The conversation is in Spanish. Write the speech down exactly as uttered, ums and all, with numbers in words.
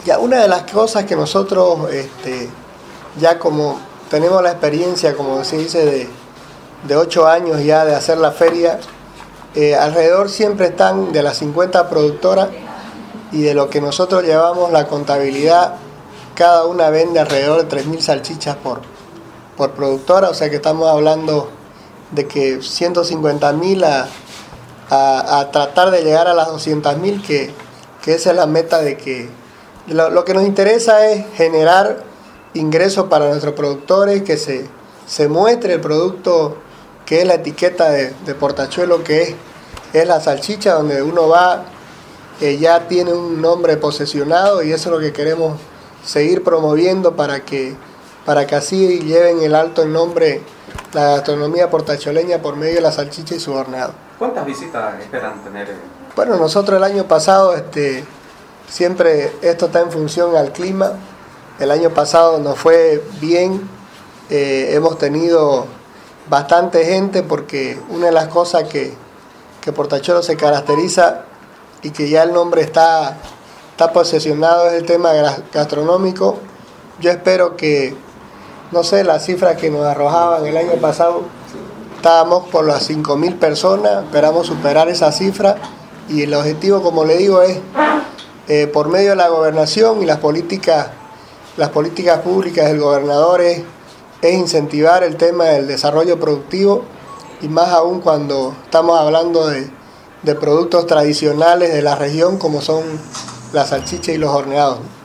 Ya una de las cosas que nosotros, este, ya como tenemos la experiencia, como se dice, de, de ocho años ya de hacer la feria, eh, alrededor siempre están de las cincuenta productoras y de lo que nosotros llevamos la contabilidad, cada una vende alrededor de tres mil salchichas por, por productora, o sea que estamos hablando de que ciento cincuenta mil a, a, a tratar de llegar a las doscientas mil, que, que esa es la meta de que lo, lo que nos interesa es generar ingresos para nuestros productores, que se, se muestre el producto que es la etiqueta de, de Portachuelo, que es, es la salchicha, donde uno va, eh, ya tiene un nombre posesionado, y eso es lo que queremos seguir promoviendo para que, para que así lleven el alto el nombre la gastronomía portacholeña por medio de la salchicha y su horneado. ¿Cuántas visitas esperan tener? Bueno, nosotros el año pasado, este, siempre esto está en función al clima. El año pasado nos fue bien, eh, hemos tenido bastante gente, porque una de las cosas que, que Portachuelo se caracteriza y que ya el nombre está, está posesionado es el tema gastronómico. Yo espero que, no sé, las cifras que nos arrojaban el año pasado, estábamos por las cinco mil personas, esperamos superar esa cifra, y el objetivo, como le digo, es eh, por medio de la gobernación y las políticas, las políticas públicas del gobernador es, es incentivar el tema del desarrollo productivo, y más aún cuando estamos hablando de, de productos tradicionales de la región como son la salchicha y los horneados.